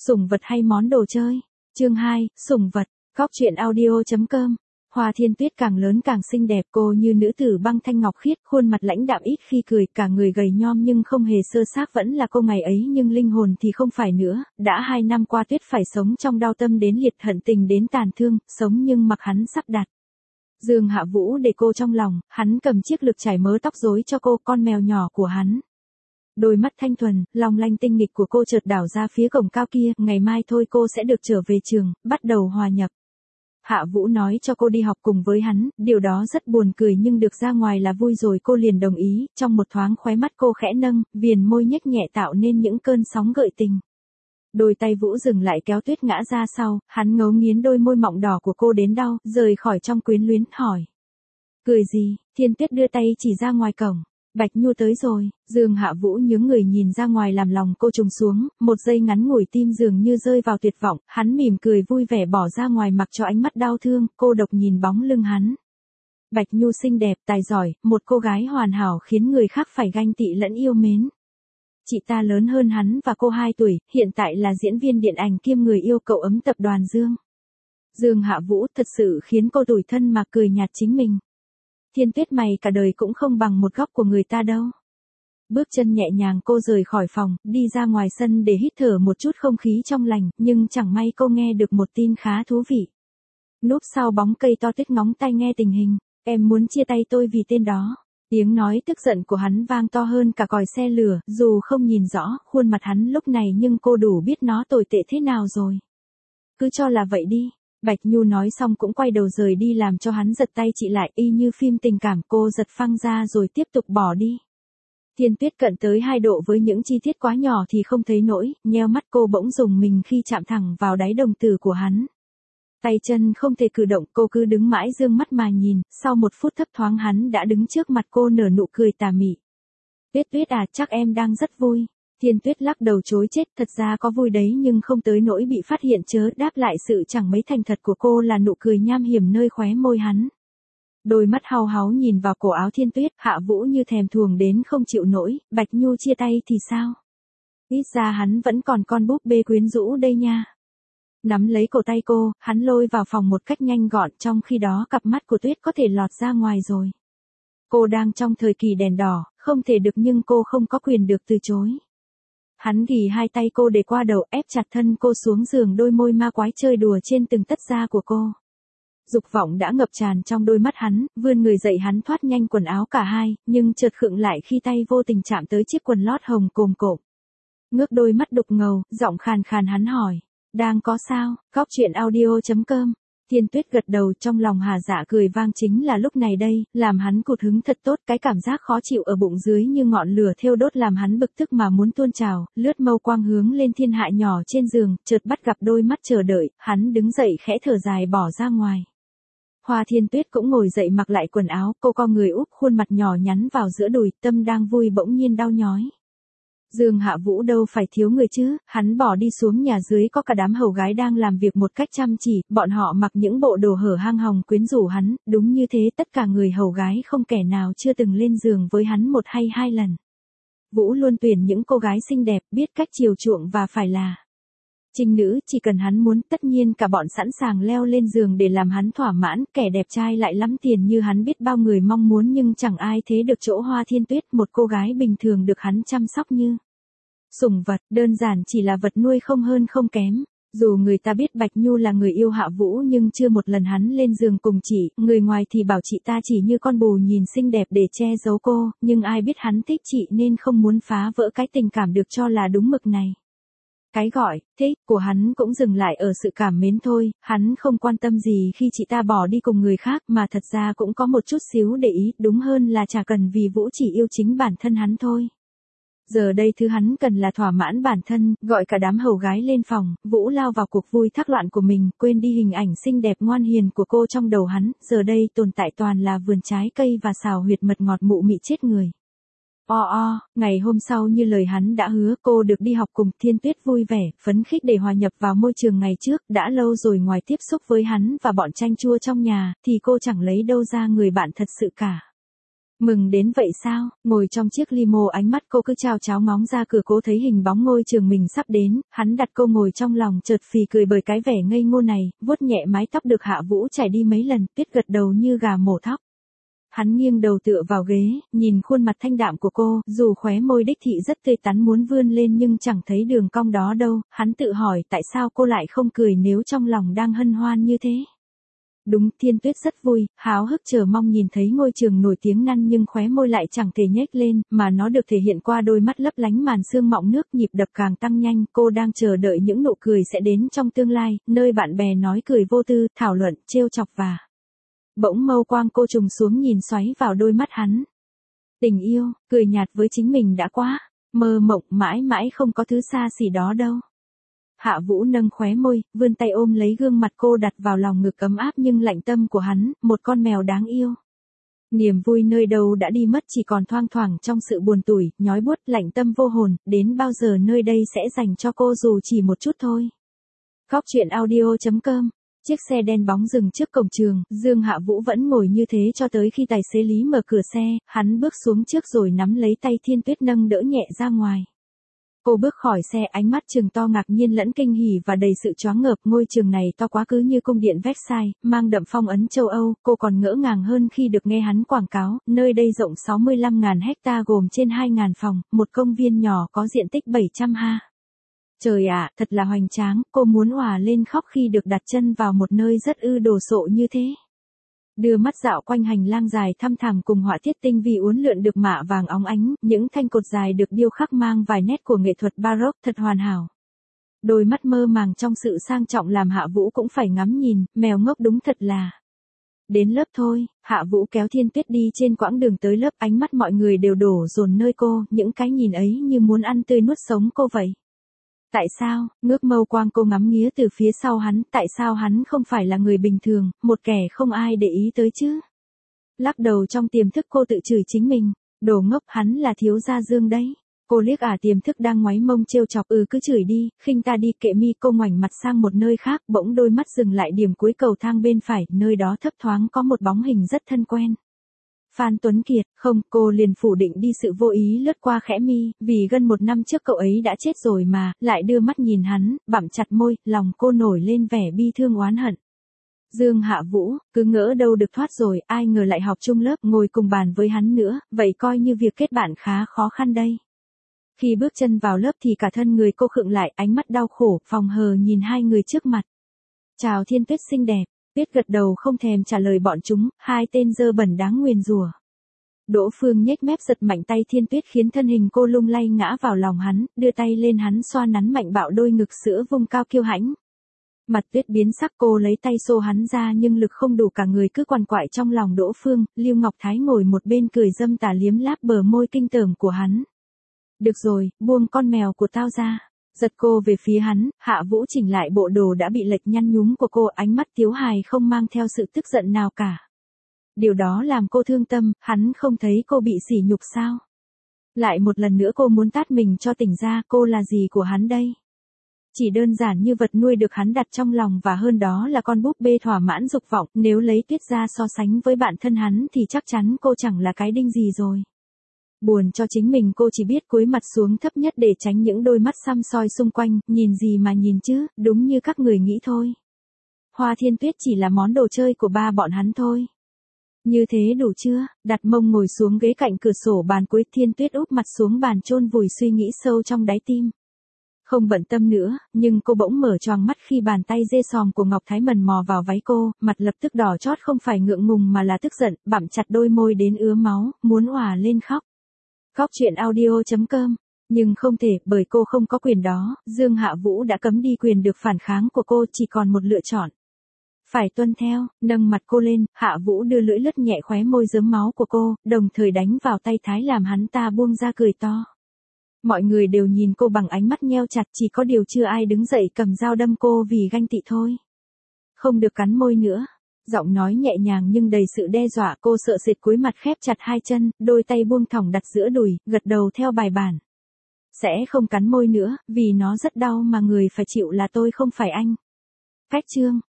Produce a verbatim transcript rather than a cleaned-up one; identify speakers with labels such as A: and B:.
A: Sủng vật hay món đồ chơi? Chương hai, sủng vật. Góc truyện audio chấm com. Hoa Thiên Tuyết càng lớn càng xinh đẹp, cô như nữ tử băng thanh ngọc khiết, khuôn mặt lãnh đạm ít khi cười, cả người gầy nhom nhưng không hề sơ xác, vẫn là cô ngày ấy nhưng linh hồn thì không phải nữa. Đã hai năm qua Tuyết phải sống trong đau tâm đến liệt, hận tình đến tàn thương, sống nhưng mặc hắn sắp đặt. Dương Hạ Vũ để cô trong lòng, hắn cầm chiếc lược chải mớ tóc rối cho cô, con mèo nhỏ của hắn. Đôi mắt thanh thuần, long lanh tinh nghịch của cô chợt đảo ra phía cổng cao kia, ngày mai thôi cô sẽ được trở về trường, bắt đầu hòa nhập. Hạ Vũ nói cho cô đi học cùng với hắn, điều đó rất buồn cười nhưng được ra ngoài là vui rồi, cô liền đồng ý, trong một thoáng khóe mắt cô khẽ nâng, viền môi nhếch nhẹ tạo nên những cơn sóng gợi tình. Đôi tay Vũ dừng lại kéo Tuyết ngã ra sau, hắn ngấu nghiến đôi môi mọng đỏ của cô đến đau, rời khỏi trong quyến luyến, hỏi. Cười gì? Thiên Tuyết đưa tay chỉ ra ngoài cổng. Bạch Nhu tới rồi. Dương Hạ Vũ nhướng người nhìn ra ngoài làm lòng cô trùng xuống, một giây ngắn ngủi tim dường như rơi vào tuyệt vọng, hắn mỉm cười vui vẻ bỏ ra ngoài mặc cho ánh mắt đau thương, cô độc nhìn bóng lưng hắn. Bạch Nhu xinh đẹp, tài giỏi, một cô gái hoàn hảo khiến người khác phải ganh tị lẫn yêu mến. Chị ta lớn hơn hắn và cô hai tuổi, hiện tại là diễn viên điện ảnh kiêm người yêu cậu ấm tập đoàn Dương. Dương Hạ Vũ thật sự khiến cô tủi thân mà cười nhạt chính mình. Thiên Tuyết mày cả đời cũng không bằng một góc của người ta đâu. Bước chân nhẹ nhàng cô rời khỏi phòng, đi ra ngoài sân để hít thở một chút không khí trong lành, nhưng chẳng may cô nghe được một tin khá thú vị. Núp sau bóng cây to Tuyết ngóng tai nghe tình hình, em muốn chia tay tôi vì tên đó. Tiếng nói tức giận của hắn vang to hơn cả còi xe lửa, dù không nhìn rõ khuôn mặt hắn lúc này nhưng cô đủ biết nó tồi tệ thế nào rồi. Cứ cho là vậy đi. Bạch Nhu nói xong cũng quay đầu rời đi làm cho hắn giật tay chị lại, y như phim tình cảm, cô giật phăng ra rồi tiếp tục bỏ đi. Thiên Tuyết cận tới hai độ với những chi tiết quá nhỏ thì không thấy nổi, nheo mắt cô bỗng rùng mình khi chạm thẳng vào đáy đồng tử của hắn. Tay chân không thể cử động, cô cứ đứng mãi dương mắt mà nhìn, sau một phút thấp thoáng hắn đã đứng trước mặt cô nở nụ cười tà mị. Tuyết Tuyết à, chắc em đang rất vui. Thiên Tuyết lắc đầu chối chết, thật ra có vui đấy nhưng không tới nỗi bị phát hiện chớ, đáp lại sự chẳng mấy thành thật của cô là nụ cười nham hiểm nơi khóe môi hắn. Đôi mắt hau háu nhìn vào cổ áo Thiên Tuyết, Hạ Vũ như thèm thuồng đến không chịu nổi, Bạch Nhu chia tay thì sao? Ít ra hắn vẫn còn con búp bê quyến rũ đây nha. Nắm lấy cổ tay cô, hắn lôi vào phòng một cách nhanh gọn, trong khi đó cặp mắt của Tuyết có thể lọt ra ngoài rồi. Cô đang trong thời kỳ đèn đỏ, không thể được nhưng cô không có quyền được từ chối. Hắn ghì hai tay cô để qua đầu, ép chặt thân cô xuống giường, đôi môi ma quái chơi đùa trên từng tấc da của cô. Dục vọng đã ngập tràn trong đôi mắt hắn, vươn người dậy hắn thoát nhanh quần áo cả hai, nhưng chợt khựng lại khi tay vô tình chạm tới chiếc quần lót hồng cồm cộm. Ngước đôi mắt đục ngầu, giọng khàn khàn hắn hỏi, đang có sao? Góc truyện audio chấm com. Thiên Tuyết gật đầu, trong lòng hà dạ cười vang, chính là lúc này đây, làm hắn cụt hứng thật tốt, cái cảm giác khó chịu ở bụng dưới như ngọn lửa thiêu đốt làm hắn bực tức mà muốn tuôn trào, lướt mâu quang hướng lên thiên hạ nhỏ trên giường, chợt bắt gặp đôi mắt chờ đợi, hắn đứng dậy khẽ thở dài bỏ ra ngoài. Hoa Thiên Tuyết cũng ngồi dậy mặc lại quần áo, cô co người úp khuôn mặt nhỏ nhắn vào giữa đùi, tâm đang vui bỗng nhiên đau nhói. Dương Hạ Vũ đâu phải thiếu người chứ, hắn bỏ đi xuống nhà dưới có cả đám hầu gái đang làm việc một cách chăm chỉ, bọn họ mặc những bộ đồ hở hang hồng quyến rũ hắn, đúng như thế tất cả người hầu gái không kẻ nào chưa từng lên giường với hắn một hay hai lần. Vũ luôn tuyển những cô gái xinh đẹp, biết cách chiều chuộng và phải là trinh nữ, chỉ cần hắn muốn, tất nhiên cả bọn sẵn sàng leo lên giường để làm hắn thỏa mãn, kẻ đẹp trai lại lắm tiền như hắn biết bao người mong muốn nhưng chẳng ai thế được chỗ Hoa Thiên Tuyết, một cô gái bình thường được hắn chăm sóc như sủng vật, đơn giản chỉ là vật nuôi không hơn không kém. Dù người ta biết Bạch Nhu là người yêu Hạ Vũ nhưng chưa một lần hắn lên giường cùng chị, người ngoài thì bảo chị ta chỉ như con bù nhìn xinh đẹp để che giấu cô, nhưng ai biết hắn thích chị nên không muốn phá vỡ cái tình cảm được cho là đúng mực này. Cái gọi thích của hắn cũng dừng lại ở sự cảm mến thôi, hắn không quan tâm gì khi chị ta bỏ đi cùng người khác, mà thật ra cũng có một chút xíu để ý, đúng hơn là chả cần, vì Vũ chỉ yêu chính bản thân hắn thôi. Giờ đây thứ hắn cần là thỏa mãn bản thân, gọi cả đám hầu gái lên phòng, Vũ lao vào cuộc vui thác loạn của mình, quên đi hình ảnh xinh đẹp ngoan hiền của cô trong đầu hắn, giờ đây tồn tại toàn là vườn trái cây và xào huyệt mật ngọt mụ mị chết người. O o, ngày hôm sau như lời hắn đã hứa, cô được đi học cùng. Thiên Tuyết vui vẻ, phấn khích để hòa nhập vào môi trường ngày trước, đã lâu rồi ngoài tiếp xúc với hắn và bọn chanh chua trong nhà, thì cô chẳng lấy đâu ra người bạn thật sự cả. Mừng đến vậy sao? Ngồi trong chiếc limo ánh mắt cô cứ chao cháo ngóng ra cửa cố thấy hình bóng ngôi trường mình sắp đến, hắn đặt cô ngồi trong lòng chợt phì cười bởi cái vẻ ngây ngô này, vuốt nhẹ mái tóc được Hạ Vũ chải đi mấy lần, Tuyết gật đầu như gà mổ thóc. Hắn nghiêng đầu tựa vào ghế, nhìn khuôn mặt thanh đạm của cô, dù khóe môi đích thị rất tươi tắn muốn vươn lên nhưng chẳng thấy đường cong đó đâu, hắn tự hỏi tại sao cô lại không cười nếu trong lòng đang hân hoan như thế. Đúng, Thiên Tuyết rất vui, háo hức chờ mong nhìn thấy ngôi trường nổi tiếng năn nhưng khóe môi lại chẳng thể nhếch lên, mà nó được thể hiện qua đôi mắt lấp lánh màn sương mọng nước nhịp đập càng tăng nhanh, cô đang chờ đợi những nụ cười sẽ đến trong tương lai, nơi bạn bè nói cười vô tư, thảo luận, trêu chọc và... Bỗng mâu quang cô trùng xuống nhìn xoáy vào đôi mắt hắn. Tình yêu, cười nhạt với chính mình đã quá, mơ mộng mãi mãi không có thứ xa xỉ đó đâu. Hạ Vũ nâng khóe môi, vươn tay ôm lấy gương mặt cô đặt vào lòng ngực ấm áp nhưng lạnh tâm của hắn, một con mèo đáng yêu. Niềm vui nơi đâu đã đi mất chỉ còn thoang thoảng trong sự buồn tủi, nhói buốt, lạnh tâm vô hồn, đến bao giờ nơi đây sẽ dành cho cô dù chỉ một chút thôi. Góc truyện audio chấm com. Chiếc xe đen bóng dừng trước cổng trường, Dương Hạ Vũ vẫn ngồi như thế cho tới khi tài xế Lý mở cửa xe, hắn bước xuống trước rồi nắm lấy tay Thiên Tuyết nâng đỡ nhẹ ra ngoài. Cô bước khỏi xe ánh mắt trừng to ngạc nhiên lẫn kinh hỉ và đầy sự choáng ngợp, ngôi trường này to quá cứ như cung điện Versailles, mang đậm phong ấn châu Âu, cô còn ngỡ ngàng hơn khi được nghe hắn quảng cáo, nơi đây rộng sáu mươi lăm nghìn hecta gồm trên hai nghìn phòng, một công viên nhỏ có diện tích bảy trăm ha. Trời ạ, à, thật là hoành tráng, cô muốn òa lên khóc khi được đặt chân vào một nơi rất ư đồ sộ như thế. Đưa mắt dạo quanh hành lang dài thăm thẳm cùng họa tiết tinh vi uốn lượn được mạ vàng óng ánh, những thanh cột dài được điêu khắc mang vài nét của nghệ thuật Baroque thật hoàn hảo. Đôi mắt mơ màng trong sự sang trọng làm Hạ Vũ cũng phải ngắm nhìn, mèo ngốc đúng thật là. Đến lớp thôi, Hạ Vũ kéo Thiên Tuyết đi trên quãng đường tới lớp, ánh mắt mọi người đều đổ dồn nơi cô, những cái nhìn ấy như muốn ăn tươi nuốt sống cô vậy. Tại sao, ngước mâu quang cô ngắm nghía từ phía sau hắn, tại sao hắn không phải là người bình thường, một kẻ không ai để ý tới chứ? Lắc đầu trong tiềm thức cô tự chửi chính mình, đồ ngốc, hắn là thiếu gia Dương đấy. Cô liếc ả tiềm thức đang ngoáy mông trêu chọc, ừ cứ chửi đi, khinh ta đi, kệ mi. Cô ngoảnh mặt sang một nơi khác, bỗng đôi mắt dừng lại điểm cuối cầu thang bên phải, nơi đó thấp thoáng có một bóng hình rất thân quen. Phan Tuấn Kiệt, không, cô liền phủ định đi sự vô ý lướt qua khẽ mi, vì gần một năm trước cậu ấy đã chết rồi mà, lại đưa mắt nhìn hắn, bặm chặt môi, lòng cô nổi lên vẻ bi thương oán hận. Dương Hạ Vũ, cứ ngỡ đâu được thoát rồi, ai ngờ lại học chung lớp, ngồi cùng bàn với hắn nữa, vậy coi như việc kết bạn khá khó khăn đây. Khi bước chân vào lớp thì cả thân người cô khựng lại, ánh mắt đau khổ, phòng hờ nhìn hai người trước mặt. Chào Thiên Tuyết xinh đẹp. Tuyết gật đầu không thèm trả lời bọn chúng, hai tên dơ bẩn đáng nguyền rủa. Đỗ Phương nhếch mép giật mạnh tay Thiên Tuyết khiến thân hình cô lung lay ngã vào lòng hắn, đưa tay lên hắn xoa nắn mạnh bạo đôi ngực sữa vung cao kiêu hãnh. Mặt Tuyết biến sắc, cô lấy tay xô hắn ra nhưng lực không đủ, cả người cứ quằn quại trong lòng Đỗ Phương. Lưu Ngọc Thái ngồi một bên cười dâm tà liếm láp bờ môi kinh tởm của hắn. Được rồi, buông con mèo của tao ra. Giật cô về phía hắn, Hạ Vũ chỉnh lại bộ đồ đã bị lệch nhăn nhúm của cô, ánh mắt tiếu hài không mang theo sự tức giận nào cả. Điều đó làm cô thương tâm, hắn không thấy cô bị sỉ nhục sao? Lại một lần nữa cô muốn tát mình cho tỉnh ra, cô là gì của hắn đây? Chỉ đơn giản như vật nuôi được hắn đặt trong lòng, và hơn đó là con búp bê thỏa mãn dục vọng, nếu lấy Tuyết ra so sánh với bản thân hắn thì chắc chắn cô chẳng là cái đinh gì rồi. Buồn cho chính mình, cô chỉ biết cúi mặt xuống thấp nhất để tránh những đôi mắt săm soi xung quanh, nhìn gì mà nhìn chứ, đúng như các người nghĩ thôi. Hoa Thiên Tuyết chỉ là món đồ chơi của ba bọn hắn thôi. Như thế đủ chưa? Đặt mông ngồi xuống ghế cạnh cửa sổ bàn cuối, Thiên Tuyết úp mặt xuống bàn chôn vùi suy nghĩ sâu trong đáy tim. Không bận tâm nữa, nhưng cô bỗng mở choàng mắt khi bàn tay dê sòm của Ngọc Thái mần mò vào váy cô, mặt lập tức đỏ chót, không phải ngượng ngùng mà là tức giận, bặm chặt đôi môi đến ứa máu, muốn òa lên khóc. Góc truyện audio chấm com. Nhưng không thể, bởi cô không có quyền đó, Dương Hạ Vũ đã cấm đi quyền được phản kháng của cô, chỉ còn một lựa chọn. Phải tuân theo, nâng mặt cô lên, Hạ Vũ đưa lưỡi lướt nhẹ khóe môi rớm máu của cô, đồng thời đánh vào tay Thái làm hắn ta buông ra cười to. Mọi người đều nhìn cô bằng ánh mắt nheo chặt, chỉ có điều chưa ai đứng dậy cầm dao đâm cô vì ganh tị thôi. Không được cắn môi nữa. Giọng nói nhẹ nhàng nhưng đầy sự đe dọa, cô sợ sệt cúi mặt khép chặt hai chân, đôi tay buông thõng đặt giữa đùi, gật đầu theo bài bản. Sẽ không cắn môi nữa, vì nó rất đau mà người phải chịu là tôi không phải anh. Cách chương.